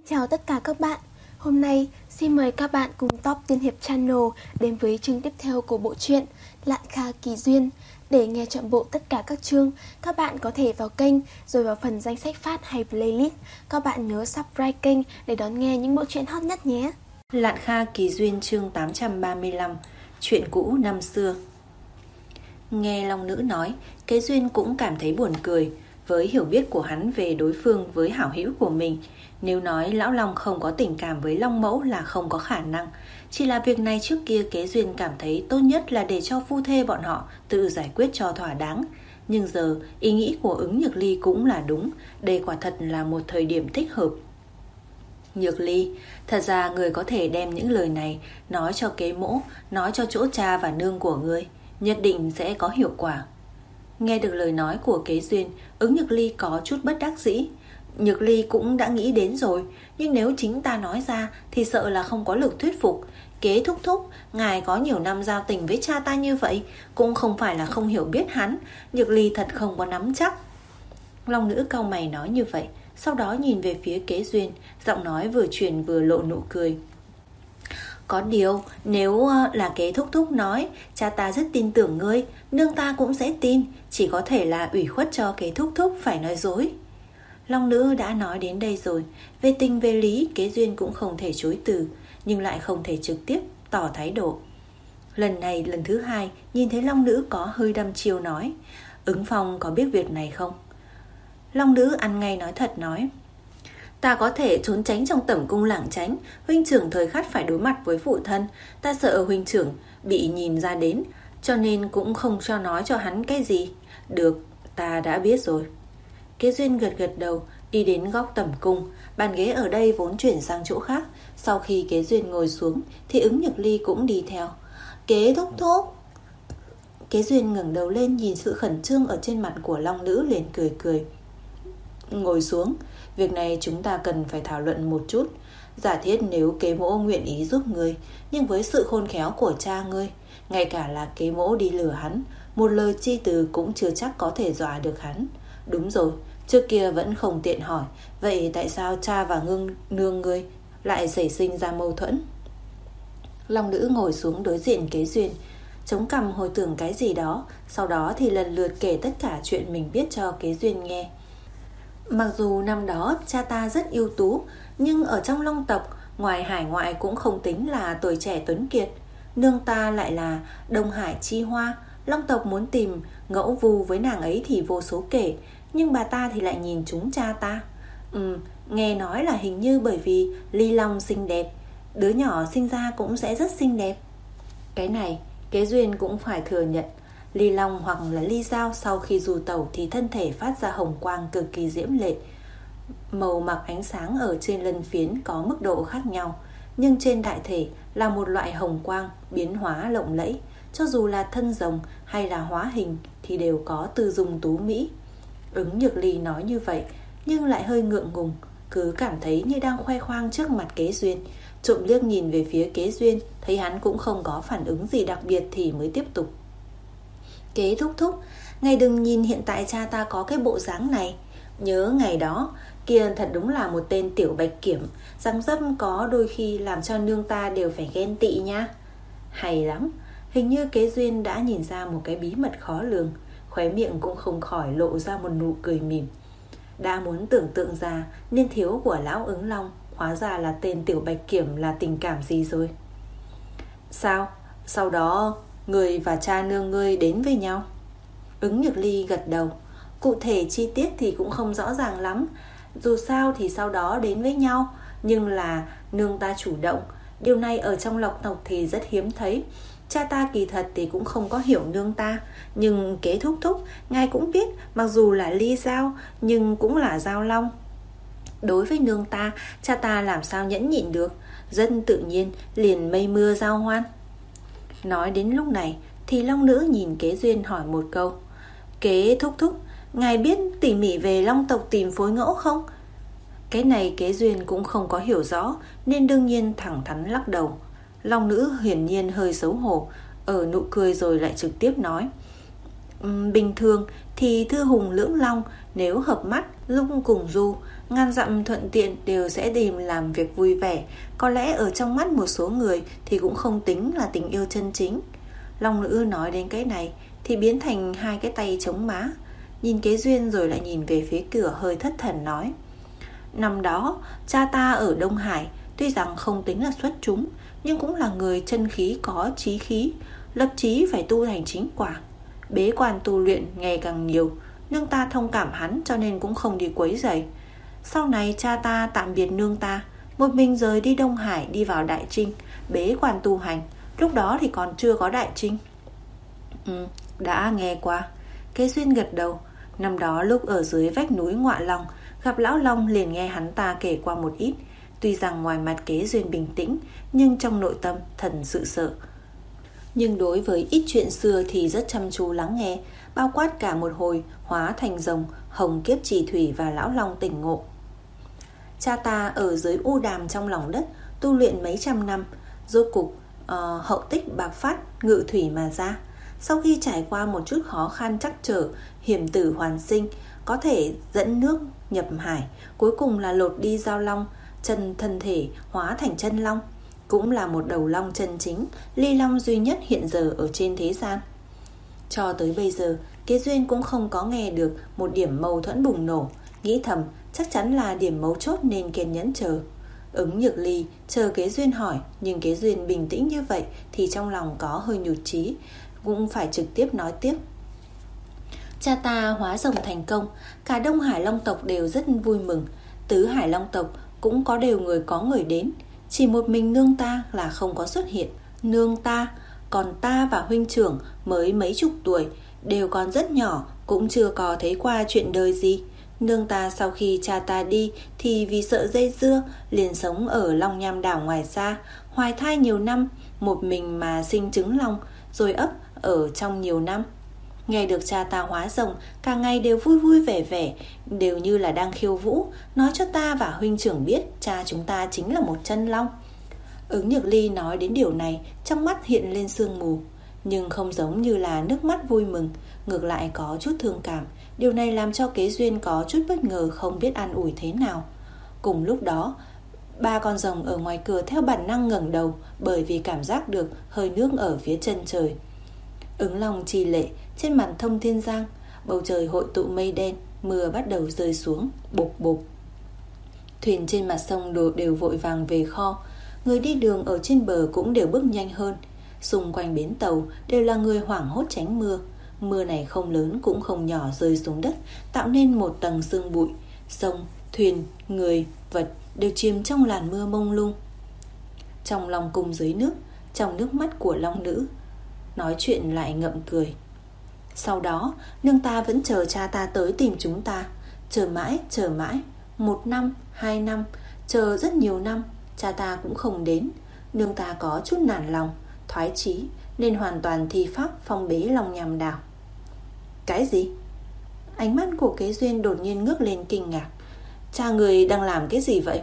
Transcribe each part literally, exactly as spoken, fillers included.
Chào tất cả các bạn. Hôm nay xin mời các bạn cùng Top Tiên Hiệp Channel đến với chương tiếp theo của bộ truyện Lạn Kha Kỳ Duyên. Để nghe trọn bộ tất cả các chương, các bạn có thể vào kênh rồi vào phần danh sách phát hay playlist. Các bạn nhớ subscribe kênh để đón nghe những bộ truyện hot nhất nhé. Lạn Kha Kỳ Duyên chương tám trăm ba mươi lăm. Chuyện cũ năm xưa. Nghe Long Nữ nói, Kế Duyên cũng cảm thấy buồn cười. Với hiểu biết của hắn về đối phương với hảo hữu của mình, nếu nói Lão Long không có tình cảm với Long Mẫu là không có khả năng. Chỉ là việc này trước kia Kế Duyên cảm thấy tốt nhất là để cho phu thê bọn họ tự giải quyết cho thỏa đáng. Nhưng giờ ý nghĩ của Ứng Nhược Ly cũng là đúng. Đây quả thật là một thời điểm thích hợp. Nhược Ly, thật ra người có thể đem những lời này nói cho Kế Mỗ, nói cho chỗ cha và nương của ngươi, nhất định sẽ có hiệu quả. Nghe được lời nói của Kế Duyên, Ứng Nhược Ly có chút bất đắc dĩ. Nhược Ly cũng đã nghĩ đến rồi, nhưng nếu chính ta nói ra thì sợ là không có lực thuyết phục. Kế thúc thúc, ngài có nhiều năm giao tình với cha ta như vậy, cũng không phải là không hiểu biết hắn. Nhược Ly thật không có nắm chắc. Long Nữ cau mày nói như vậy, sau đó nhìn về phía Kế Duyên, giọng nói vừa chuyển vừa lộ nụ cười. Có điều, nếu là Kế thúc thúc nói, cha ta rất tin tưởng ngươi, nương ta cũng sẽ tin, chỉ có thể là ủy khuất cho Kế thúc thúc phải nói dối. Long Nữ đã nói đến đây rồi, về tình về lý Kế Duyên cũng không thể chối từ, nhưng lại không thể trực tiếp tỏ thái độ. Lần này lần thứ hai, nhìn thấy Long Nữ có hơi đăm chiêu nói, Ứng Phong có biết việc này không? Long Nữ ăn ngay nói thật nói, ta có thể trốn tránh trong tẩm cung lảng tránh, huynh trưởng thời khắc phải đối mặt với phụ thân, ta sợ huynh trưởng bị nhìn ra đến, cho nên cũng không cho nói cho hắn cái gì. Được, ta đã biết rồi. Kế Duyên gật gật đầu, đi đến góc tẩm cung. Bàn ghế ở đây vốn chuyển sang chỗ khác. Sau khi Kế Duyên ngồi xuống thì Ứng Nhược Ly cũng đi theo. Kế thúc thúc. Kế Duyên ngẩng đầu lên nhìn sự khẩn trương ở trên mặt của Long Nữ, liền cười cười. Ngồi xuống, việc này chúng ta cần phải thảo luận một chút. Giả thiết nếu Kế Mỗ nguyện ý giúp ngươi, nhưng với sự khôn khéo của cha ngươi, ngay cả là Kế Mỗ đi lừa hắn, một lời chi từ cũng chưa chắc có thể dọa được hắn. Đúng rồi, trước kia vẫn không tiện hỏi, vậy tại sao cha và ngưng nương ngươi lại xảy sinh ra mâu thuẫn? Long Nữ ngồi xuống đối diện Kế Duyên, chống cằm hồi tưởng cái gì đó, sau đó thì lần lượt kể tất cả chuyện mình biết cho Kế Duyên nghe. Mặc dù năm đó cha ta rất ưu tú, nhưng ở trong Long tộc, ngoài hải ngoại cũng không tính là tuổi trẻ tuấn kiệt. Nương ta lại là Đông Hải chi hoa, Long tộc muốn tìm ngẫu vu với nàng ấy thì vô số kể, nhưng bà ta thì lại nhìn trúng cha ta. Ừ, nghe nói là hình như bởi vì Ly Long xinh đẹp, đứa nhỏ sinh ra cũng sẽ rất xinh đẹp. Cái này Kế Duyên cũng phải thừa nhận, Ly Long hoặc là Ly Giao sau khi du tẩu thì thân thể phát ra hồng quang cực kỳ diễm lệ. Màu mặc ánh sáng ở trên lân phiến có mức độ khác nhau, nhưng trên đại thể là một loại hồng quang biến hóa lộng lẫy. Cho dù là thân rồng hay là hóa hình thì đều có tư dung tú mỹ. Ứng Nhược Ly nói như vậy nhưng lại hơi ngượng ngùng, cứ cảm thấy như đang khoe khoang trước mặt Kế Duyên. Trộm liếc nhìn về phía Kế Duyên, thấy hắn cũng không có phản ứng gì đặc biệt thì mới tiếp tục. Kế thúc thúc, ngài đừng nhìn hiện tại cha ta có cái bộ dáng này. Nhớ ngày đó kia thật đúng là một tên tiểu bạch kiểm, dáng dấp có đôi khi làm cho nương ta đều phải ghen tị nha. Hay lắm. Hình như Kế Duyên đã nhìn ra một cái bí mật khó lường, khóe miệng cũng không khỏi lộ ra một nụ cười mỉm. Đã muốn tưởng tượng ra niên thiếu của lão Ứng Long, hóa ra là tên tiểu bạch kiểm là tình cảm gì rồi. Sao? Sau đó người và cha nương ngươi đến với nhau? Ứng Nhược Ly gật đầu. Cụ thể chi tiết thì cũng không rõ ràng lắm. Dù sao thì sau đó đến với nhau, nhưng là nương ta chủ động. Điều này ở trong Lộc tộc thì rất hiếm thấy. Cha ta kỳ thật thì cũng không có hiểu nương ta, nhưng Kế thúc thúc, ngài cũng biết, mặc dù là Ly Giao nhưng cũng là Giao Long. Đối với nương ta, cha ta làm sao nhẫn nhịn được, dân tự nhiên liền mây mưa giao hoan. Nói đến lúc này thì Long Nữ nhìn Kế Duyên hỏi một câu. Kế thúc thúc, ngài biết tỉ mỉ về Long tộc tìm phối ngẫu không? Cái này Kế Duyên cũng không có hiểu rõ, nên đương nhiên thẳng thắn lắc đầu. Long Nữ hiển nhiên hơi xấu hổ, ở nụ cười rồi lại trực tiếp nói. Bình thường thì Thư Hùng Lưỡng Long nếu hợp mắt lúc cùng du, ngàn dặm thuận tiện đều sẽ tìm làm việc vui vẻ. Có lẽ ở trong mắt một số người thì cũng không tính là tình yêu chân chính. Long nữ nói đến cái này thì biến thành hai cái tay chống má, nhìn Kế Duyên rồi lại nhìn về phía cửa, hơi thất thần nói: Năm đó cha ta ở Đông Hải tuy rằng không tính là xuất chúng, nhưng cũng là người chân khí có chí khí, lập chí phải tu thành chính quả. Bế quan tu luyện ngày càng nhiều, nương ta thông cảm hắn cho nên cũng không đi quấy rầy. Sau này cha ta tạm biệt nương ta, một mình rời đi Đông Hải, đi vào Đại Trinh bế quan tu hành. Lúc đó thì còn chưa có Đại Trinh. Ừ, đã nghe qua. Kế Duyên gật đầu. Năm đó lúc ở dưới vách núi Ngọa Long, gặp Lão Long liền nghe hắn ta kể qua một ít. Tuy rằng ngoài mặt Kế Duyên bình tĩnh, nhưng trong nội tâm thần sự sợ. Nhưng đối với ít chuyện xưa thì rất chăm chú lắng nghe, bao quát cả một hồi, hóa thành rồng, hồng kiếp trì thủy và Lão Long tỉnh ngộ. Cha ta ở dưới u đàm trong lòng đất, tu luyện mấy trăm năm, rốt cục uh, hậu tích bạc phát, ngự thủy mà ra. Sau khi trải qua một chút khó khăn trắc trở, hiểm tử hoàn sinh, có thể dẫn nước nhập hải, cuối cùng là lột đi giao long, chân thân thể hóa thành chân long, cũng là một đầu long chân chính, ly long duy nhất hiện giờ ở trên thế gian. Cho tới bây giờ, Kế Duyên cũng không có nghe được một điểm mâu thuẫn bùng nổ, nghĩ thầm chắc chắn là điểm mấu chốt nên kiên nhẫn chờ. Ứng Nhược Ly chờ Kế Duyên hỏi, nhưng Kế Duyên bình tĩnh như vậy thì trong lòng có hơi nhụt chí, cũng phải trực tiếp nói tiếp. Cha ta hóa rồng thành công, cả Đông Hải Long tộc đều rất vui mừng, Tứ Hải Long tộc cũng có đều người có người đến, chỉ một mình nương ta là không có xuất hiện. Nương ta, còn ta và huynh trưởng mới mấy chục tuổi, đều còn rất nhỏ, cũng chưa có thấy qua chuyện đời gì. Nương ta sau khi cha ta đi thì vì sợ dây dưa, liền sống ở Long Nham đảo ngoài xa, hoài thai nhiều năm, một mình mà sinh trứng long, rồi ấp ở trong nhiều năm. Nghe được cha ta hóa rồng, cả ngày đều vui vui vẻ vẻ, đều như là đang khiêu vũ, nói cho ta và huynh trưởng biết cha chúng ta chính là một chân long. Ứng Nhược Ly nói đến điều này, trong mắt hiện lên sương mù, nhưng không giống như là nước mắt vui mừng, ngược lại có chút thương cảm. Điều này làm cho Kế Duyên có chút bất ngờ, không biết an ủi thế nào. Cùng lúc đó, ba con rồng ở ngoài cửa theo bản năng ngẩng đầu, bởi vì cảm giác được hơi nước ở phía chân trời. Ứng Long trì lệ, trên mặt thông thiên giang, bầu trời hội tụ mây đen, mưa bắt đầu rơi xuống, bộp bộp. Thuyền trên mặt sông đồ đều vội vàng về kho, người đi đường ở trên bờ cũng đều bước nhanh hơn. Xung quanh bến tàu đều là người hoảng hốt tránh mưa. Mưa này không lớn cũng không nhỏ rơi xuống đất, tạo nên một tầng sương bụi. Sông, thuyền, người, vật đều chìm trong làn mưa mông lung. Trong lòng cung dưới nước, trong nước mắt của long nữ, nói chuyện lại ngậm cười. Sau đó, nương ta vẫn chờ cha ta tới tìm chúng ta. Chờ mãi, chờ mãi, một năm, hai năm, chờ rất nhiều năm, cha ta cũng không đến. Nương ta có chút nản lòng, thoái chí, nên hoàn toàn thi pháp phong bế Long Nham đảo. Cái gì? Ánh mắt của Kế Duyên đột nhiên ngước lên kinh ngạc. Cha người đang làm cái gì vậy?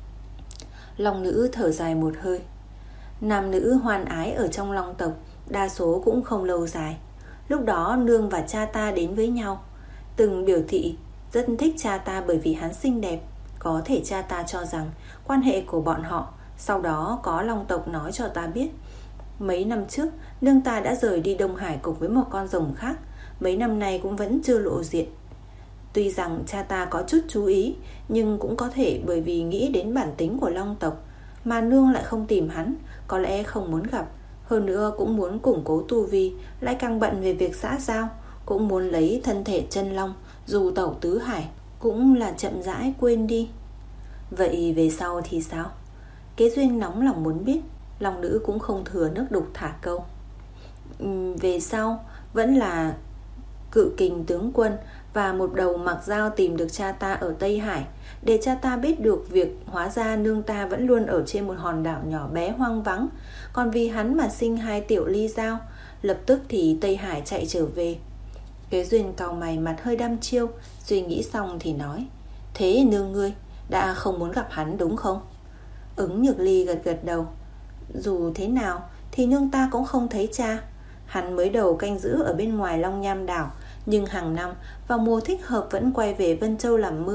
Long nữ thở dài một hơi. Nam nữ hoan ái ở trong long tộc đa số cũng không lâu dài. Lúc đó nương và cha ta đến với nhau, từng biểu thị rất thích cha ta bởi vì hắn xinh đẹp. Có thể cha ta cho rằng quan hệ của bọn họ. Sau đó có long tộc nói cho ta biết, mấy năm trước nương ta đã rời đi Đông Hải cùng với một con rồng khác, mấy năm nay cũng vẫn chưa lộ diện. Tuy rằng cha ta có chút chú ý, nhưng cũng có thể bởi vì nghĩ đến bản tính của long tộc mà nương lại không tìm hắn, có lẽ không muốn gặp. Hơn nữa cũng muốn củng cố tu vi, lại càng bận về việc xã giao, cũng muốn lấy thân thể chân long, dù tẩu tứ hải cũng là chậm rãi quên đi. Vậy về sau thì sao? Kế Duyên nóng lòng muốn biết. Long nữ cũng không thừa nước đục thả câu. uhm, Về sau vẫn là Cự Kình tướng quân và một đầu mặc dao tìm được cha ta ở Tây Hải, để cha ta biết được việc hóa ra nương ta vẫn luôn ở trên một hòn đảo nhỏ bé hoang vắng. Còn vì hắn mà sinh hai tiểu ly dao. Lập tức thì Tây Hải chạy trở về. Kế Duyên cau mày, mặt hơi đăm chiêu, suy nghĩ xong thì nói, thế nương ngươi đã không muốn gặp hắn đúng không? Ứng Nhược Ly gật gật đầu. Dù thế nào thì nương ta cũng không thấy cha. Hắn mới đầu canh giữ ở bên ngoài Long Nham đảo, nhưng hàng năm vào mùa thích hợp vẫn quay về Vân Châu làm mưa.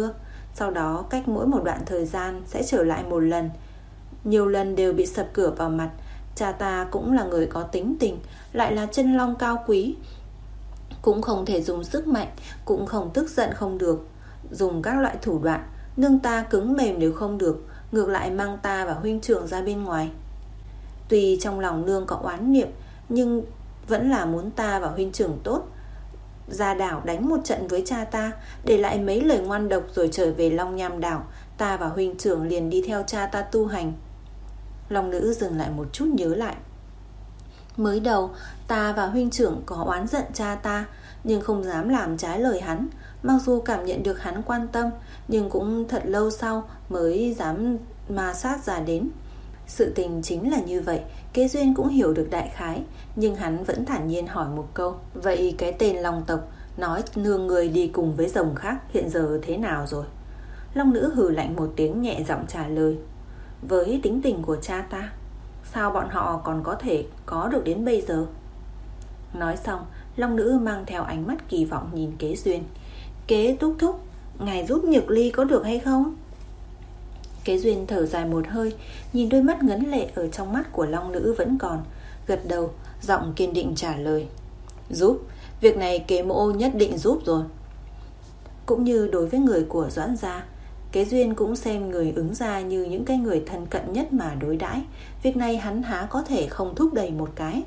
Sau đó cách mỗi một đoạn thời gian sẽ trở lại một lần. Nhiều lần đều bị sập cửa vào mặt. Cha ta cũng là người có tính tình, lại là chân long cao quý, cũng không thể dùng sức mạnh, cũng không tức giận không được. Dùng các loại thủ đoạn, nương ta cứng mềm đều không được, ngược lại mang ta và huynh trưởng ra bên ngoài. Tuy trong lòng nương có oán niệm, nhưng vẫn là muốn ta và huynh trưởng tốt. Ra đảo đánh một trận với cha ta, để lại mấy lời ngoan độc rồi trở về Long Nham đảo. Ta và huynh trưởng liền đi theo cha ta tu hành. Long nữ dừng lại một chút nhớ lại. Mới đầu ta và huynh trưởng có oán giận cha ta, nhưng không dám làm trái lời hắn. Mặc dù cảm nhận được hắn quan tâm, nhưng cũng thật lâu sau mới dám ma sát ra đến. Sự tình chính là như vậy. Kế Duyên cũng hiểu được đại khái, nhưng hắn vẫn thản nhiên hỏi một câu: vậy cái tên Long tộc nói nương người đi cùng với rồng khác hiện giờ thế nào rồi? Long nữ hừ lạnh một tiếng, nhẹ giọng trả lời: với tính tình của cha ta, sao bọn họ còn có thể có được đến bây giờ? Nói xong, Long nữ mang theo ánh mắt kỳ vọng nhìn Kế Duyên. Kế thúc thúc, ngài giúp Nhược Ly có được hay không? Kế Duyên thở dài một hơi, nhìn đôi mắt ngấn lệ ở trong mắt của Long nữ vẫn còn, gật đầu, giọng kiên định trả lời: giúp, việc này Kế mỗ nhất định giúp rồi. Cũng như đối với người của Doãn gia, Kế Duyên cũng xem người ứng gia như những cái người thân cận nhất mà đối đãi. Việc này hắn há có thể không thúc đẩy một cái.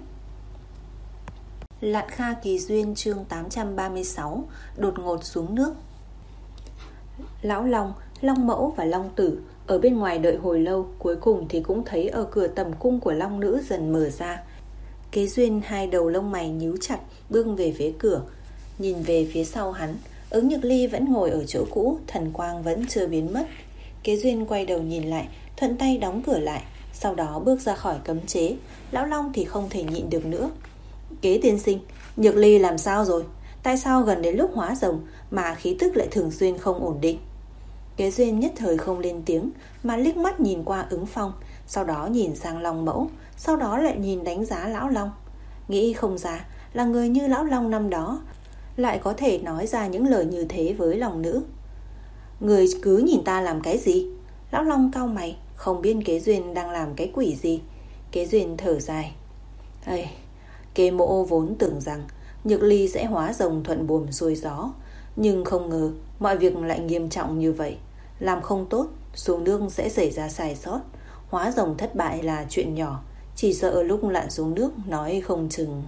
Lạn Kha Kỳ Duyên chương tám trăm ba mươi sáu. Đột ngột xuống nước. Lão Long, Long Mẫu và Long Tử ở bên ngoài đợi hồi lâu, cuối cùng thì cũng thấy ở cửa tầm cung của Long nữ dần mở ra. Kế Duyên hai đầu lông mày nhíu chặt, bước về phía cửa. Nhìn về phía sau hắn, Ứng Nhược Ly vẫn ngồi ở chỗ cũ, thần quang vẫn chưa biến mất. Kế Duyên quay đầu nhìn lại, thuận tay đóng cửa lại, sau đó bước ra khỏi cấm chế. Lão Long thì không thể nhịn được nữa. Kế tiên sinh, Nhược Ly làm sao rồi? Tại sao gần đến lúc hóa rồng mà khí tức lại thường xuyên không ổn định? Kế Duyên nhất thời không lên tiếng, mà liếc mắt nhìn qua Ứng Phong, sau đó nhìn sang Long Mẫu, sau đó lại nhìn đánh giá Lão Long. Nghĩ không ra là người như Lão Long năm đó lại có thể nói ra những lời như thế với Long nữ. Người cứ nhìn ta làm cái gì? Lão Long cau mày, không biết Kế Duyên đang làm cái quỷ gì. Kế Duyên thở dài: Ây, Kế mỗ vốn tưởng rằng Nhược Ly sẽ hóa rồng thuận buồm xuôi gió, nhưng không ngờ mọi việc lại nghiêm trọng như vậy. Làm không tốt, xuống nước sẽ xảy ra sai sót. Hóa rồng thất bại là chuyện nhỏ, chỉ sợ lúc lặn xuống nước nói không chừng.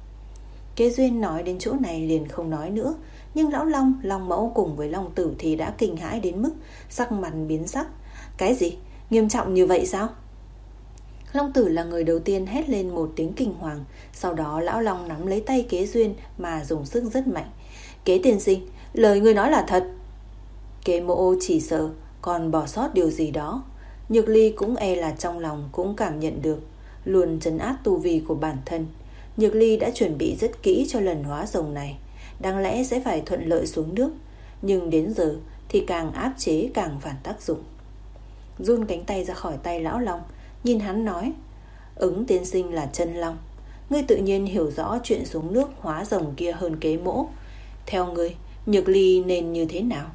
Kế Duyên nói đến chỗ này liền không nói nữa. Nhưng Lão Long, Long Mẫu cùng với Long Tử thì đã kinh hãi đến mức sắc mặt biến sắc. Cái gì? Nghiêm trọng như vậy sao? Long Tử là người đầu tiên hét lên một tiếng kinh hoàng. Sau đó Lão Long nắm lấy tay Kế Duyên mà dùng sức rất mạnh. Kế tiên sinh, lời ngươi nói là thật. Kế mộ chỉ sợ còn bỏ sót điều gì đó. Nhược Ly cũng e là trong lòng cũng cảm nhận được, luôn trấn áp tu vi của bản thân. Nhược Ly đã chuẩn bị rất kỹ cho lần hóa rồng này, đáng lẽ sẽ phải thuận lợi xuống nước, nhưng đến giờ thì càng áp chế càng phản tác dụng. Run cánh tay ra khỏi tay Lão Long, nhìn hắn nói: Ứng tiên sinh là chân long, ngươi tự nhiên hiểu rõ chuyện xuống nước hóa rồng kia hơn Kế mỗ. Theo ngươi, Nhược Ly nên như thế nào?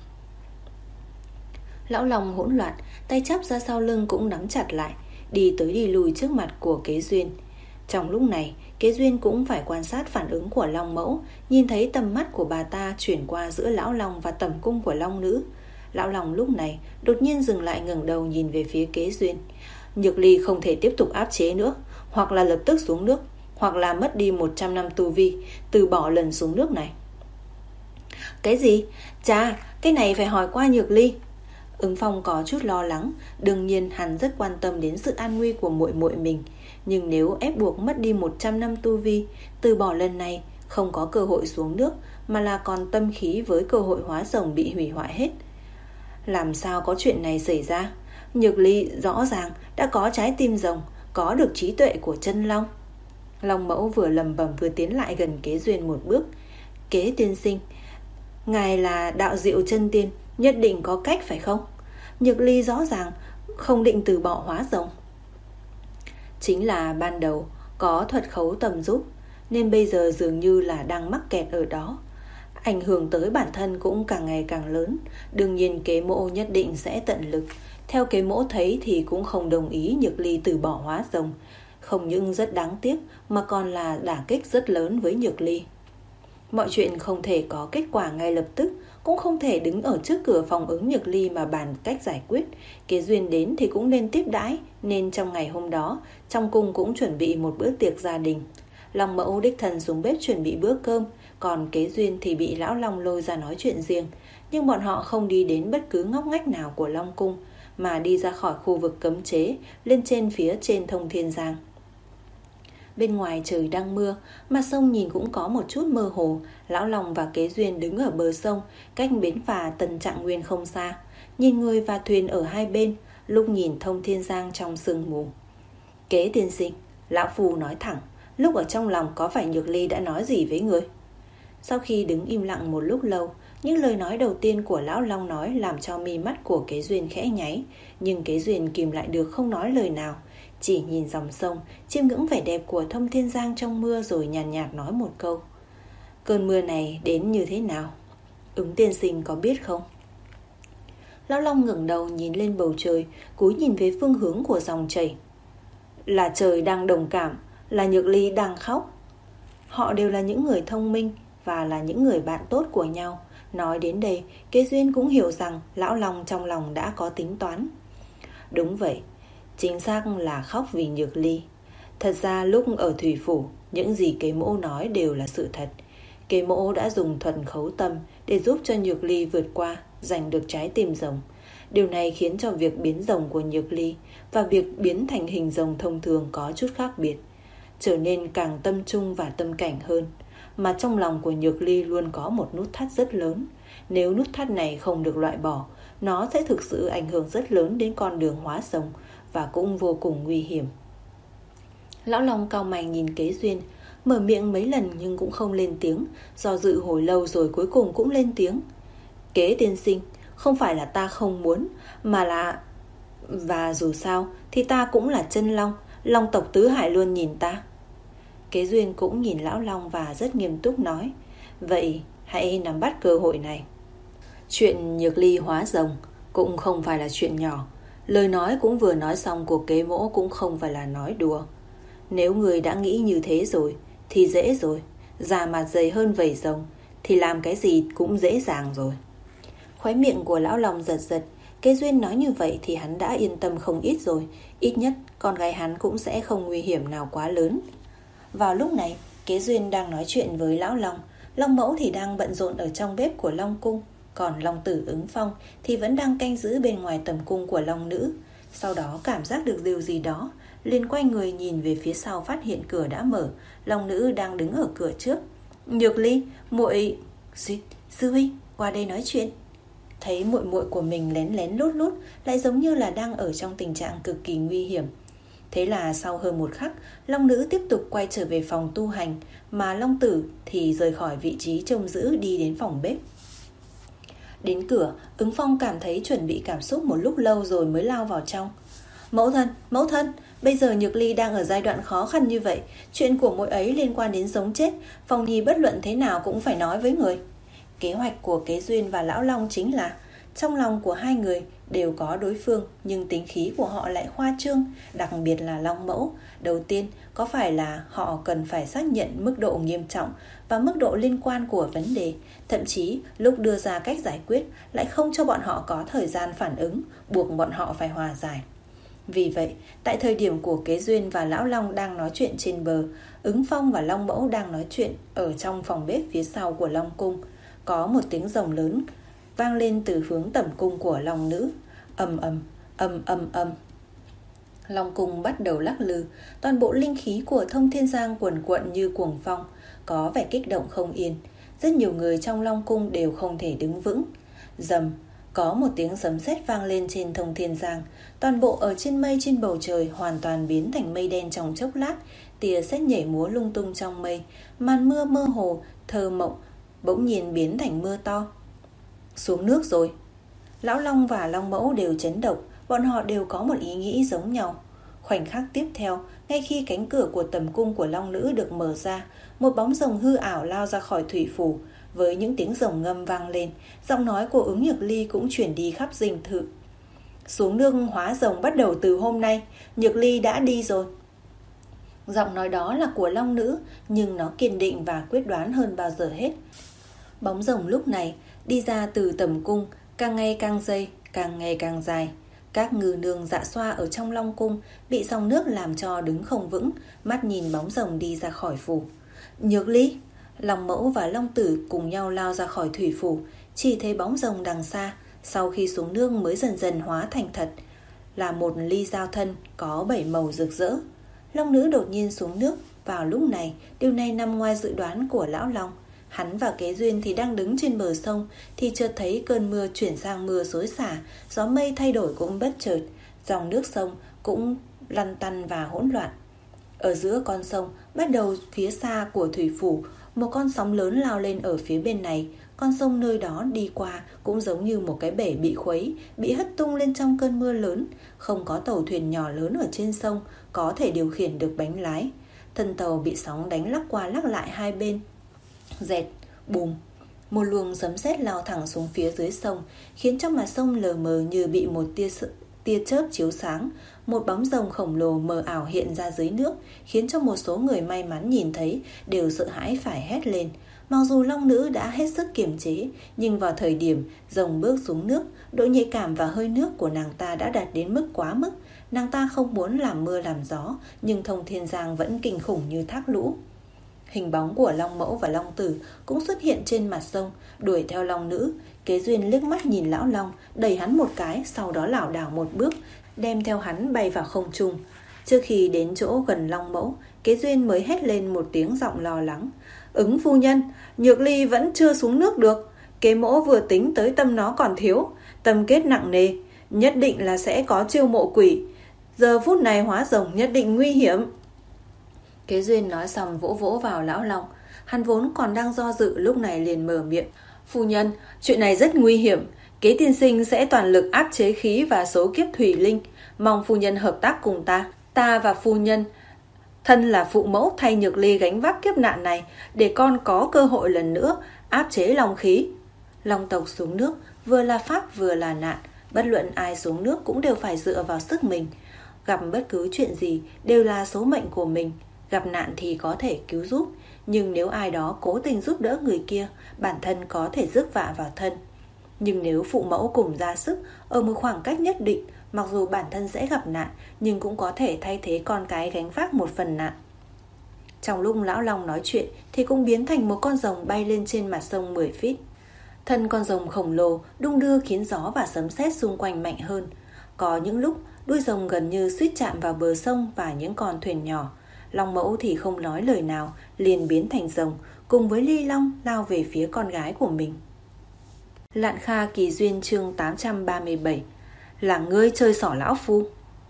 Lão Long hỗn loạn, tay chắp ra sau lưng cũng nắm chặt lại, đi tới đi lùi trước mặt của Kế Duyên. Trong lúc này, Kế Duyên cũng phải quan sát phản ứng của Long Mẫu, nhìn thấy tầm mắt của bà ta chuyển qua giữa Lão Long và tầm cung của Long nữ. Lão Long lúc này đột nhiên dừng lại, ngẩng đầu nhìn về phía Kế Duyên. Nhược Ly không thể tiếp tục áp chế nữa, hoặc là lập tức xuống nước, hoặc là mất đi một trăm năm tu vi, từ bỏ lần xuống nước này. Cái gì? Chà, cái này phải hỏi qua Nhược Ly. Ứng Phong có chút lo lắng, đương nhiên hắn rất quan tâm đến sự an nguy của muội muội mình, nhưng nếu ép buộc mất đi một trăm năm tu vi, từ bỏ lần này, không có cơ hội xuống nước, mà là còn tâm khí với cơ hội hóa rồng bị hủy hoại hết. Làm sao có chuyện này xảy ra? Nhược Ly rõ ràng đã có trái tim rồng, có được trí tuệ của chân long. Long Mẫu vừa lầm bầm vừa tiến lại gần Kế Duyên một bước. Kế tiên sinh, ngài là đạo diệu chân tiên, nhất định có cách phải không? Nhược Ly rõ ràng không định từ bỏ hóa rồng. Chính là ban đầu có thuật khấu tầm giúp, nên bây giờ dường như là đang mắc kẹt ở đó. ảnh hưởng tới bản thân cũng càng ngày càng lớn. Đương nhiên kế mỗ nhất định sẽ tận lực. Theo kế mỗ thấy thì cũng không đồng ý Nhược Ly từ bỏ hóa rồng. Không những rất đáng tiếc mà còn là đả kích rất lớn với Nhược Ly. Mọi chuyện không thể có kết quả ngay lập tức, cũng không thể đứng ở trước cửa phòng ứng Nhược Ly mà bàn cách giải quyết. Kế duyên đến thì cũng nên tiếp đãi, nên trong ngày hôm đó, trong cung cũng chuẩn bị một bữa tiệc gia đình. Long Mẫu đích thân xuống bếp chuẩn bị bữa cơm, còn Kế duyên thì bị Lão Long lôi ra nói chuyện riêng. Nhưng bọn họ không đi đến bất cứ ngóc ngách nào của Long Cung, mà đi ra khỏi khu vực cấm chế, lên trên phía trên Thông Thiên Giang. Bên ngoài trời đang mưa, mà sông nhìn cũng có một chút mơ hồ. Lão Long và Kế duyên đứng ở bờ sông, cách bến phà Tần Trạng Nguyên không xa, nhìn người và thuyền ở hai bên, lúc nhìn Thông Thiên Giang trong sương mù. Kế tiên sinh, lão phu nói thẳng, lúc ở trong lòng có phải Nhược Ly đã nói gì với người? Sau khi đứng im lặng một lúc lâu, những lời nói đầu tiên của Lão Long nói làm cho mi mắt của Kế duyên khẽ nháy, nhưng Kế duyên kìm lại được không nói lời nào, chỉ nhìn dòng sông, chiêm ngưỡng vẻ đẹp của Thông Thiên Giang trong mưa, rồi nhàn nhạt, nhạt nói một câu: cơn mưa này đến như thế nào? Ứng tiên sinh có biết không? Lão Long ngẩng đầu nhìn lên bầu trời, cúi nhìn về phương hướng của dòng chảy. Là trời đang đồng cảm, là Nhược Ly đang khóc. Họ đều là những người thông minh và là những người bạn tốt của nhau. Nói đến đây, Kế duyên cũng hiểu rằng Lão Long trong lòng đã có tính toán. Đúng vậy, chính xác là khóc vì Nhược Ly. Thật ra lúc ở Thủy Phủ, những gì Kế mỗ nói đều là sự thật. Kế mỗ đã dùng thuần khấu tâm để giúp cho Nhược Ly vượt qua, giành được trái tim rồng. Điều này khiến cho việc biến rồng của Nhược Ly và việc biến thành hình rồng thông thường có chút khác biệt, trở nên càng tâm trung và tâm cảnh hơn. Mà trong lòng của Nhược Ly luôn có một nút thắt rất lớn. Nếu nút thắt này không được loại bỏ, nó sẽ thực sự ảnh hưởng rất lớn đến con đường hóa rồng và cũng vô cùng nguy hiểm. Lão Long cau mày nhìn Kế duyên, mở miệng mấy lần nhưng cũng không lên tiếng, do dự hồi lâu rồi cuối cùng cũng lên tiếng. Kế tiên sinh, không phải là ta không muốn, mà là... Và dù sao thì ta cũng là chân long, long tộc tứ hải luôn nhìn ta. Kế duyên cũng nhìn Lão Long và rất nghiêm túc nói: vậy hãy nắm bắt cơ hội này. Chuyện Nhược Ly hóa rồng cũng không phải là chuyện nhỏ. Lời nói cũng vừa nói xong của Kế mỗ cũng không phải là nói đùa. Nếu người đã nghĩ như thế rồi thì dễ rồi. Da mặt dày hơn vảy rồng thì làm cái gì cũng dễ dàng rồi. Khóe miệng của Lão Long giật giật. Kế duyên nói như vậy thì hắn đã yên tâm không ít rồi. Ít nhất con gái hắn cũng sẽ không nguy hiểm nào quá lớn. Vào lúc này, Kế duyên đang nói chuyện với Lão Long. Long Mẫu thì đang bận rộn ở trong bếp của Long Cung, còn Long Tử Ứng Phong thì vẫn đang canh giữ bên ngoài tầm cung của Long Nữ. Sau đó cảm giác được điều gì đó, liền quay người nhìn về phía sau, phát hiện cửa đã mở. Long Nữ đang đứng ở cửa trước. Nhược Ly, muội... Sư huynh, qua đây nói chuyện. Thấy muội muội của mình lén lén lút lút, lại giống như là đang ở trong tình trạng cực kỳ nguy hiểm. Thế là sau hơn một khắc, Long Nữ tiếp tục quay trở về phòng tu hành, mà Long Tử thì rời khỏi vị trí trông giữ đi đến phòng bếp. Đến cửa, Ứng Phong cảm thấy chuẩn bị cảm xúc một lúc lâu rồi mới lao vào trong. Mẫu thân, mẫu thân, bây giờ Nhược Ly đang ở giai đoạn khó khăn như vậy. Chuyện của muội ấy liên quan đến sống chết, Phong Nhi bất luận thế nào cũng phải nói với người. Kế hoạch của Kế duyên và Lão Long chính là trong lòng của hai người đều có đối phương, nhưng tính khí của họ lại khoa trương, đặc biệt là Long Mẫu. Đầu tiên, có phải là họ cần phải xác nhận mức độ nghiêm trọng và mức độ liên quan của vấn đề, thậm chí lúc đưa ra cách giải quyết lại không cho bọn họ có thời gian phản ứng, buộc bọn họ phải hòa giải. Vì vậy, tại thời điểm của Kế duyên và Lão Long đang nói chuyện trên bờ, Ứng Phong và Long Mẫu đang nói chuyện ở trong phòng bếp phía sau của Long Cung. Có một tiếng rồng lớn vang lên từ hướng tẩm cung của Long Nữ. Ầm ầm, ầm ầm ầm. Long Cung bắt đầu lắc lư, toàn bộ linh khí của Thông Thiên Giang quần quận như cuồng phong, có vẻ kích động không yên. Rất nhiều người trong Long Cung đều không thể đứng vững. Rầm, có một tiếng sấm sét vang lên trên Thông Thiên Giang, toàn bộ ở trên mây trên bầu trời hoàn toàn biến thành mây đen trong chốc lát, tia sét nhảy múa lung tung trong mây, màn mưa mơ hồ, thơ mộng, bỗng nhiên biến thành mưa to. Xuống nước rồi. Lão Long và Long Mẫu đều chấn động, bọn họ đều có một ý nghĩ giống nhau. Khoảnh khắc tiếp theo, ngay khi cánh cửa của tầm cung của Long Nữ được mở ra, một bóng rồng hư ảo lao ra khỏi thủy phủ. với những tiếng rồng ngâm vang lên. Giọng nói của Ứng Nhược Ly cũng chuyển đi khắp dinh thự. Xuống nước hóa rồng bắt đầu từ hôm nay, Nhược Ly đã đi rồi. Giọng nói đó là của long nữ, nhưng nó kiên định và quyết đoán hơn bao giờ hết. Bóng rồng lúc này đi ra từ tầm cung, càng ngày càng dày, càng ngày càng dài. Các ngư nương dạ xoa ở trong long cung bị dòng nước làm cho đứng không vững, mắt nhìn bóng rồng đi ra khỏi phủ. Nhược Ly! Long mẫu và long tử cùng nhau lao ra khỏi thủy phủ, chỉ thấy bóng rồng đằng xa, sau khi xuống nước mới dần dần hóa thành thật, là một ly dao thân có bảy màu rực rỡ. Long nữ đột nhiên xuống nước vào lúc này, điều này nằm ngoài dự đoán của lão long. Hắn và Kế Duyên thì đang đứng trên bờ sông, thì chợt thấy cơn mưa chuyển sang mưa xối xả, gió mây thay đổi cũng bất chợt, dòng nước sông cũng lăn tăn và hỗn loạn. Ở giữa con sông, bắt đầu phía xa của thủy phủ, một con sóng lớn lao lên ở phía bên này. Con sông nơi đó đi qua cũng giống như một cái bể bị khuấy, bị hất tung lên trong cơn mưa lớn. Không có tàu thuyền nhỏ lớn ở trên sông có thể điều khiển được bánh lái. Thân tàu bị sóng đánh lắc qua lắc lại hai bên. Dẹt, bùm, một luồng sấm sét lao thẳng xuống phía dưới sông, khiến cho mặt sông lờ mờ như bị một tia tia chớp chiếu sáng. Một bóng rồng khổng lồ mờ ảo hiện ra dưới nước, khiến cho một số người may mắn nhìn thấy đều sợ hãi phải hét lên. Mặc dù long nữ đã hết sức kiềm chế, nhưng vào thời điểm rồng bước xuống nước, độ nhạy cảm và hơi nước của nàng ta đã đạt đến mức quá mức. Nàng ta không muốn làm mưa làm gió, nhưng Thông Thiên Giang vẫn kinh khủng như thác lũ. Hình bóng của long mẫu và long tử cũng xuất hiện trên mặt sông, đuổi theo long nữ. Kế Duyên liếc mắt nhìn lão long, đẩy hắn một cái, sau đó lảo đảo một bước, đem theo hắn bay vào không trung. Trước khi đến chỗ gần long mẫu, Kế Duyên mới hét lên một tiếng giọng lo lắng. Ứng phu nhân, Nhược Ly vẫn chưa xuống nước được. Kế mỗ vừa tính tới tâm nó còn thiếu, tâm kết nặng nề, nhất định là sẽ có chiêu mộ quỷ. Giờ phút này hóa rồng nhất định nguy hiểm. Kế Duyên nói xong vỗ vỗ vào lão long. Hắn vốn còn đang do dự, lúc này liền mở miệng. Phu nhân, chuyện này rất nguy hiểm. Kế tiên sinh sẽ toàn lực áp chế khí và số kiếp thủy linh. Mong phu nhân hợp tác cùng ta. Ta và phu nhân thân là phụ mẫu thay Nhược Ly gánh vác kiếp nạn này, để con có cơ hội lần nữa áp chế long khí. Long tộc xuống nước vừa là pháp vừa là nạn. Bất luận ai xuống nước cũng đều phải dựa vào sức mình. Gặp bất cứ chuyện gì đều là số mệnh của mình. Gặp nạn thì có thể cứu giúp, nhưng nếu ai đó cố tình giúp đỡ người kia, bản thân có thể rước vạ vào thân. Nhưng nếu phụ mẫu cùng ra sức ở một khoảng cách nhất định, mặc dù bản thân sẽ gặp nạn, nhưng cũng có thể thay thế con cái gánh vác một phần nạn. Trong lúc lão long nói chuyện thì cũng biến thành một con rồng bay lên trên mặt sông mười feet. Thân con rồng khổng lồ đung đưa khiến gió và sấm sét xung quanh mạnh hơn. Có những lúc đuôi rồng gần như suýt chạm vào bờ sông và những con thuyền nhỏ. Long mẫu thì không nói lời nào, liền biến thành rồng, cùng với Ly Long lao về phía con gái của mình. Lạn Kha Kỳ Duyên chương tám trăm ba mươi bảy. Là ngươi chơi xỏ lão phu.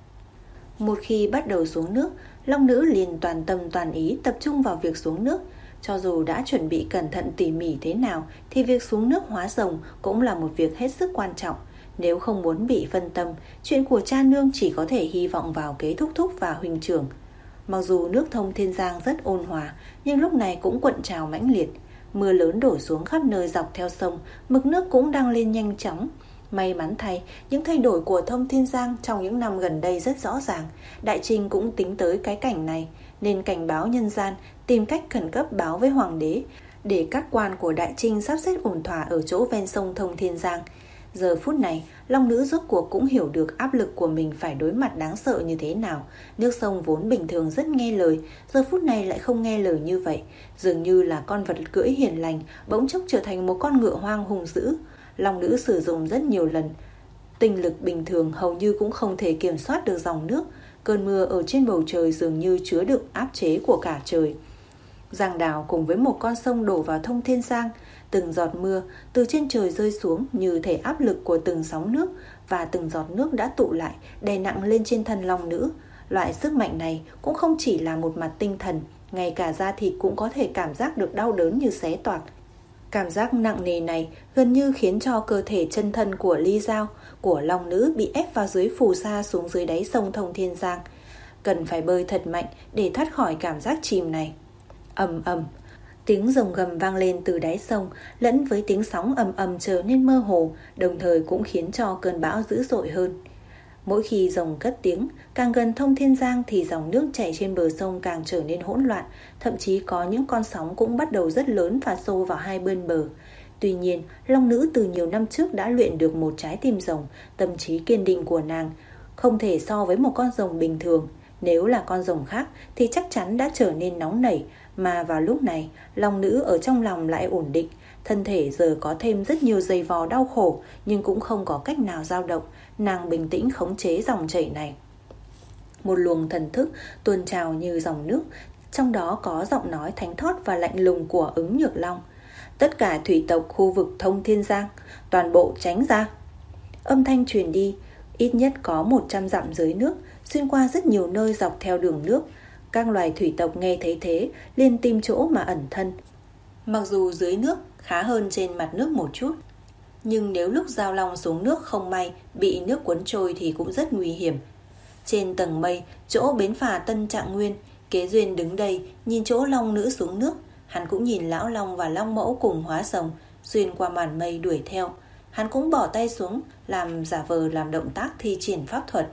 Một khi bắt đầu xuống nước, long nữ liền toàn tâm toàn ý tập trung vào việc xuống nước. Cho dù đã chuẩn bị cẩn thận tỉ mỉ thế nào thì việc xuống nước hóa rồng cũng là một việc hết sức quan trọng. Nếu không muốn bị phân tâm, chuyện của cha nương chỉ có thể hy vọng vào Kế thúc thúc và huynh trưởng. Mặc dù nước Thông Thiên Giang rất ôn hòa, nhưng lúc này cũng cuộn trào mãnh liệt. Mưa lớn đổ xuống khắp nơi dọc theo sông, mực nước cũng đang lên nhanh chóng. May mắn thay, những thay đổi của Thông Thiên Giang trong những năm gần đây rất rõ ràng. Đại Trinh cũng tính tới cái cảnh này, nên cảnh báo nhân gian tìm cách khẩn cấp báo với hoàng đế, để các quan của Đại Trinh sắp xếp ổn thỏa ở chỗ ven sông Thông Thiên Giang. Giờ phút này, long nữ rốt cuộc cũng hiểu được áp lực của mình phải đối mặt đáng sợ như thế nào. Nước sông vốn bình thường rất nghe lời, giờ phút này lại không nghe lời như vậy. Dường như là con vật cưỡi hiền lành bỗng chốc trở thành một con ngựa hoang hung dữ. Long nữ sử dụng rất nhiều lần tinh lực bình thường hầu như cũng không thể kiểm soát được dòng nước. Cơn mưa ở trên bầu trời dường như chứa đựng áp chế của cả trời. Giang đào cùng với một con sông đổ vào Thông Thiên Giang. Từng giọt mưa từ trên trời rơi xuống như thể áp lực của từng sóng nước, và từng giọt nước đã tụ lại đè nặng lên trên thân long nữ. Loại sức mạnh này cũng không chỉ là một mặt tinh thần, ngay cả da thịt cũng có thể cảm giác được đau đớn như xé toạc. Cảm giác nặng nề này gần như khiến cho cơ thể chân thân của Ly Giao, của long nữ bị ép vào dưới phù sa xuống dưới đáy sông Thông Thiên Giang. Cần phải bơi thật mạnh để thoát khỏi cảm giác chìm này. Ầm ầm, Tiếng rồng gầm vang lên từ đáy sông, lẫn với tiếng sóng ầm ầm trở nên mơ hồ, đồng thời cũng khiến cho cơn bão dữ dội hơn. Mỗi khi rồng cất tiếng, càng gần Thông Thiên Giang thì dòng nước chảy trên bờ sông càng trở nên hỗn loạn, thậm chí có những con sóng cũng bắt đầu rất lớn và xô vào hai bên bờ. Tuy nhiên, Long Nữ từ nhiều năm trước đã luyện được một trái tim rồng, tâm trí kiên định của nàng không thể so với một con rồng bình thường. Nếu là con rồng khác thì chắc chắn đã trở nên nóng nảy, mà vào lúc này, Long Nữ ở trong lòng lại ổn định. Thân thể giờ có thêm rất nhiều giày vò đau khổ, nhưng cũng không có cách nào dao động. Nàng bình tĩnh khống chế dòng chảy này. Một luồng thần thức tuôn trào như dòng nước, trong đó có giọng nói thánh thót và lạnh lùng của Ứng Nhược Long. Tất cả thủy tộc khu vực Thông Thiên Giang, toàn bộ tránh ra. Âm thanh truyền đi, ít nhất có một trăm dặm dưới nước, xuyên qua rất nhiều nơi dọc theo đường nước. Các loài thủy tộc nghe thấy thế, liền tìm chỗ mà ẩn thân. Mặc dù dưới nước khá hơn trên mặt nước một chút, nhưng nếu lúc giao long xuống nước không may bị nước cuốn trôi thì cũng rất nguy hiểm. Trên tầng mây, chỗ bến phà Tân Trạng Nguyên, Kế Duyên đứng đây, nhìn chỗ Long Nữ xuống nước. Hắn cũng nhìn Lão Long và Long Mẫu cùng hóa rồng, xuyên qua màn mây đuổi theo. Hắn cũng bỏ tay xuống, làm giả vờ làm động tác thi triển pháp thuật.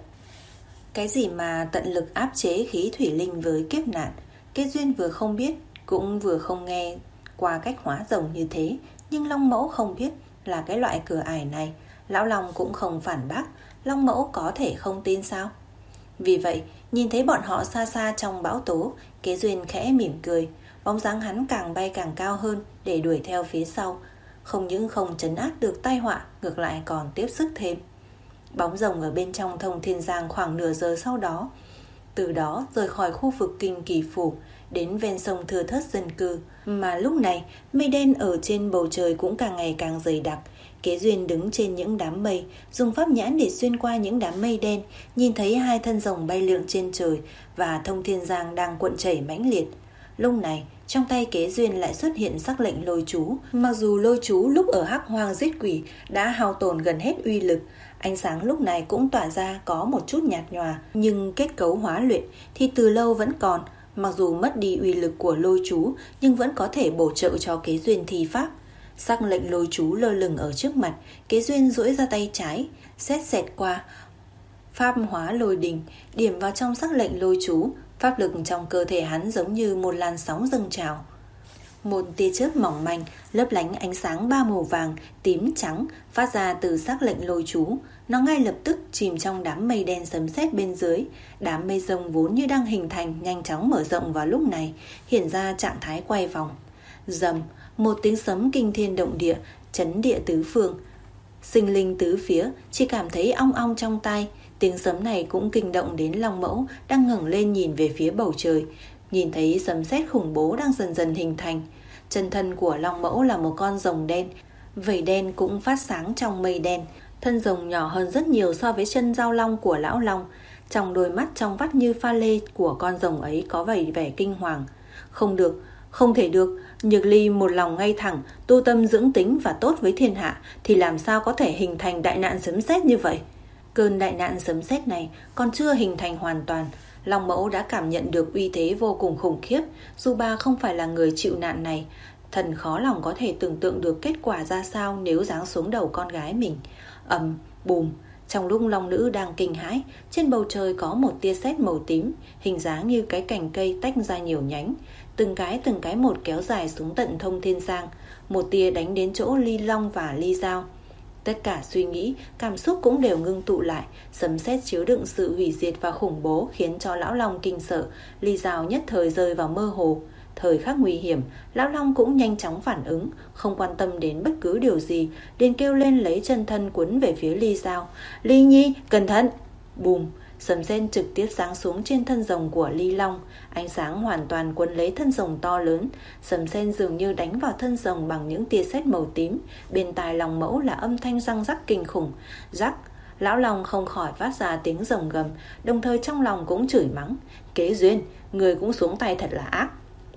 Cái gì mà tận lực áp chế khí thủy linh với kiếp nạn, Kế Duyên vừa không biết, cũng vừa không nghe qua cách hóa rồng như thế. Nhưng Long Mẫu không biết là cái loại cửa ải này. Lão Long cũng không phản bác, Long Mẫu có thể không tin sao? Vì vậy, nhìn thấy bọn họ xa xa trong bão tố, Kế Duyên khẽ mỉm cười. Bóng dáng hắn càng bay càng cao hơn để đuổi theo phía sau. Không những không trấn áp được tai họa, ngược lại còn tiếp sức thêm. Bóng rồng ở bên trong Thông Thiên Giang khoảng nửa giờ sau đó. Từ đó rời khỏi khu vực Kinh Kỳ Phủ, đến ven sông thưa thớt dân cư. Mà lúc này, mây đen ở trên bầu trời cũng càng ngày càng dày đặc. Kế Duyên đứng trên những đám mây, dùng pháp nhãn để xuyên qua những đám mây đen, nhìn thấy hai thân rồng bay lượn trên trời và Thông Thiên Giang đang cuộn chảy mãnh liệt. Lúc này, trong tay Kế Duyên lại xuất hiện sắc lệnh lôi chú. Mặc dù lôi chú lúc ở Hắc Hoang giết quỷ đã hao tổn gần hết uy lực, ánh sáng lúc này cũng tỏa ra có một chút nhạt nhòa, nhưng kết cấu hóa luyện thì từ lâu vẫn còn. Mặc dù mất đi uy lực của lôi chú, nhưng vẫn có thể bổ trợ cho Kế Duyên thi pháp. Sắc lệnh lôi chú lơ lửng ở trước mặt, Kế Duyên duỗi ra tay trái, xét xẹt qua, pháp hóa lôi đình, điểm vào trong sắc lệnh lôi chú. Pháp lực trong cơ thể hắn giống như một làn sóng dâng trào. Một tia chớp mỏng manh, lấp lánh ánh sáng ba màu vàng, tím, trắng phát ra từ sắc lệnh lôi chú. Nó ngay lập tức chìm trong đám mây đen sấm sét bên dưới. Đám mây rồng vốn như đang hình thành nhanh chóng mở rộng vào lúc này, hiện ra trạng thái quay vòng. Rầm, một tiếng sấm kinh thiên động địa, chấn địa tứ phương. Sinh linh tứ phía chỉ cảm thấy ong ong trong tai. Tiếng sấm này cũng kinh động đến Long Mẫu đang ngẩng lên nhìn về phía bầu trời, nhìn thấy sấm sét khủng bố đang dần dần hình thành. Chân thân của Long Mẫu là một con rồng đen, vảy đen cũng phát sáng trong mây đen. Thân rồng nhỏ hơn rất nhiều so với chân giao long của Lão Long. Trong đôi mắt trong vắt như pha lê của con rồng ấy có vảy vẻ kinh hoàng. Không được, không thể được. Nhược Ly một lòng ngay thẳng, tu tâm dưỡng tính và tốt với thiên hạ, thì làm sao có thể hình thành đại nạn sấm sét như vậy? Cơn đại nạn sấm sét này còn chưa hình thành hoàn toàn, Long Mẫu đã cảm nhận được uy thế vô cùng khủng khiếp. Dù bà không phải là người chịu nạn này, thần khó lòng có thể tưởng tượng được kết quả ra sao nếu giáng xuống đầu con gái mình. Ầm, bùm. Trong lúc Long Nữ đang kinh hãi, trên bầu trời có một tia sét màu tím, hình dáng như cái cành cây tách ra nhiều nhánh, từng cái từng cái một kéo dài xuống tận Thông Thiên Giang. Một tia đánh đến chỗ Ly Long và Ly Giao. Tất cả suy nghĩ, cảm xúc cũng đều ngưng tụ lại. Sấm sét chứa đựng sự hủy diệt và khủng bố khiến cho Lão Long kinh sợ. Ly Giao nhất thời rơi vào mơ hồ. Thời khắc nguy hiểm, Lão Long cũng nhanh chóng phản ứng, không quan tâm đến bất cứ điều gì, liền kêu lên lấy chân thân cuốn về phía Ly Giao. Ly Nhi, cẩn thận! Bùm! Sấm sét trực tiếp giáng xuống trên thân rồng của Ly Long. Ánh sáng hoàn toàn cuốn lấy thân rồng to lớn. Sấm sét dường như đánh vào thân rồng bằng những tia sét màu tím. Bên tai Long Mẫu là âm thanh răng rắc kinh khủng. Rắc! Lão Long không khỏi phát ra tiếng rồng gầm, đồng thời trong lòng cũng chửi mắng. Kế Duyên, người cũng xuống tay thật là ác.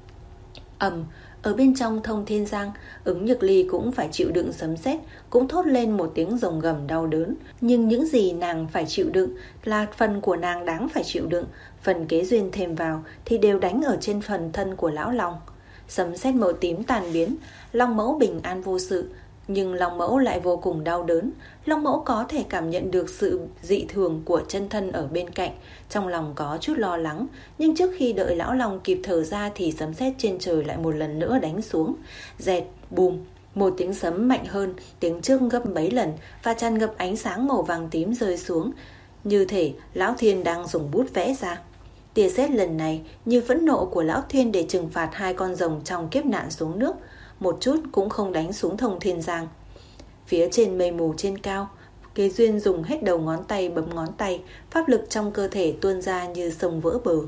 Ầm, ở bên trong Thông Thiên Giang, Ứng Nhược Ly cũng phải chịu đựng sấm sét, cũng thốt lên một tiếng rồng gầm đau đớn. Nhưng những gì nàng phải chịu đựng là phần của nàng đáng phải chịu đựng, phần Kế Duyên thêm vào thì đều đánh ở trên phần thân của Lão Long. Sấm sét màu tím tàn biến, Long Mẫu bình an vô sự. Nhưng Long Mẫu lại vô cùng đau đớn. Long Mẫu có thể cảm nhận được sự dị thường của chân thân ở bên cạnh. Trong lòng có chút lo lắng. Nhưng trước khi đợi lão Long kịp thở ra thì sấm sét trên trời lại một lần nữa đánh xuống. Dẹt, bùm, một tiếng sấm mạnh hơn tiếng trước gấp mấy lần và tràn ngập ánh sáng màu vàng tím rơi xuống, như thể Lão Thiên đang dùng bút vẽ ra. Tia sét lần này như phẫn nộ của Lão Thiên để trừng phạt hai con rồng trong kiếp nạn xuống nước, một chút cũng không đánh xuống Thông Thiên Giang. Phía trên mây mù trên cao, Kế Duyên dùng hết đầu ngón tay bấm ngón tay, pháp lực trong cơ thể tuôn ra như sông vỡ bờ.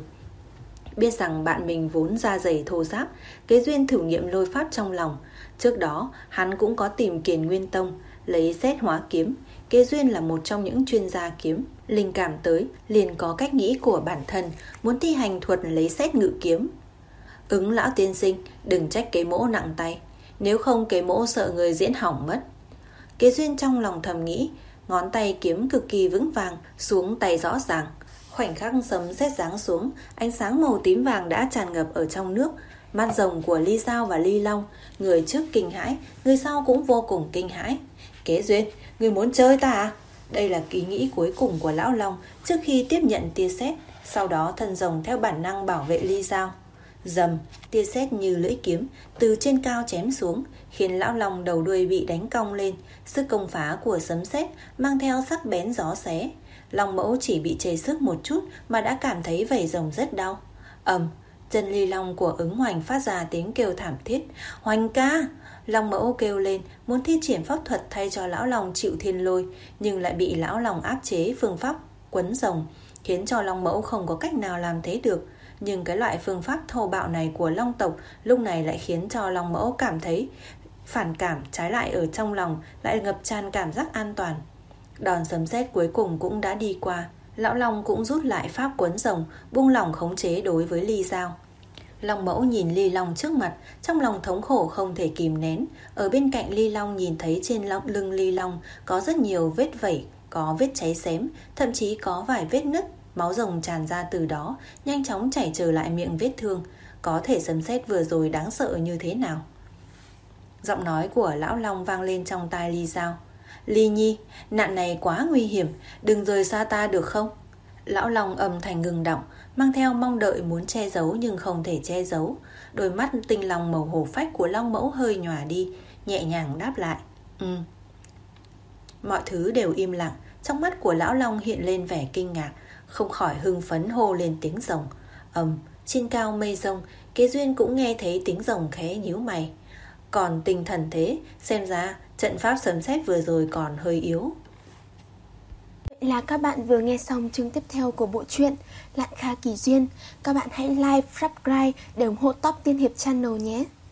Biết rằng bạn mình vốn da dày thô ráp, Kế Duyên thử nghiệm lôi pháp trong lòng. Trước đó hắn cũng có tìm Kiền Nguyên Tông lấy sét hóa kiếm. Kế Duyên là một trong những chuyên gia kiếm. Linh cảm tới liền có cách nghĩ của bản thân, muốn thi hành thuật lấy sét ngự kiếm. Ứng lão tiên sinh, đừng trách Kế Mỗ nặng tay, nếu không Kế Mỗ sợ người diễn hỏng mất. Kế Duyên trong lòng thầm nghĩ, ngón tay kiếm cực kỳ vững vàng, xuống tay rõ ràng. Khoảnh khắc sấm sét giáng xuống, ánh sáng màu tím vàng đã tràn ngập ở trong nước. Mắt rồng của Ly Dao và Ly Long, người trước kinh hãi, người sau cũng vô cùng kinh hãi. Kế Duyên, người muốn chơi ta à? Đây là ý nghĩ cuối cùng của lão Long trước khi tiếp nhận tia sét. Sau đó thân rồng theo bản năng bảo vệ Ly Dao. Dầm, tia sét như lưỡi kiếm từ trên cao chém xuống, khiến lão Long đầu đuôi bị đánh cong lên. Sức công phá của sấm sét mang theo sắc bén gió xé. Long Mẫu chỉ bị chảy sức một chút mà đã cảm thấy vảy rồng rất đau. Ầm, chân Ly Long của Ứng Hoành phát ra tiếng kêu thảm thiết. Hoành ca! Long Mẫu kêu lên muốn thi triển pháp thuật thay cho lão Long chịu thiên lôi, nhưng lại bị lão Long áp chế phương pháp quấn rồng, khiến cho Long Mẫu không có cách nào làm thế được. Nhưng cái loại phương pháp thô bạo này của Long tộc lúc này lại khiến cho Long Mẫu cảm thấy phản cảm, trái lại ở trong lòng lại ngập tràn cảm giác an toàn. Đòn sấm sét cuối cùng cũng đã đi qua. Lão Long cũng rút lại pháp quấn rồng, buông lỏng khống chế đối với Ly Dao. Long Mẫu nhìn Ly Long trước mặt, trong lòng thống khổ không thể kìm nén. Ở bên cạnh Ly Long nhìn thấy trên lưng Ly Long có rất nhiều vết vẩy, có vết cháy xém, thậm chí có vài vết nứt. Máu rồng tràn ra từ đó, nhanh chóng chảy trở lại miệng vết thương. Có thể sấm sét vừa rồi đáng sợ như thế nào? Giọng nói của lão Long vang lên trong tai Ly Dao. Ly Nhi, nạn này quá nguy hiểm, đừng rời xa ta được không? Lão Long âm thanh ngừng đọng, mang theo mong đợi muốn che giấu nhưng không thể che giấu. Đôi mắt tinh lòng màu hổ phách của Long Mẫu hơi nhòa đi, nhẹ nhàng đáp lại. Ừ. Mọi thứ đều im lặng. Trong mắt của lão Long hiện lên vẻ kinh ngạc, không khỏi hưng phấn hô lên tiếng rồng. Ầm, trên cao mây rồng, Kế Duyên cũng nghe thấy tiếng rồng khẽ nhíu mày. Còn tinh thần thế, xem ra trận pháp sấm sét vừa rồi còn hơi yếu. Vậy là các bạn vừa nghe xong chương tiếp theo của bộ truyện Lạn Kha Kỳ Duyên. Các bạn hãy like, subscribe để ủng hộ Top Tiên Hiệp Channel nhé.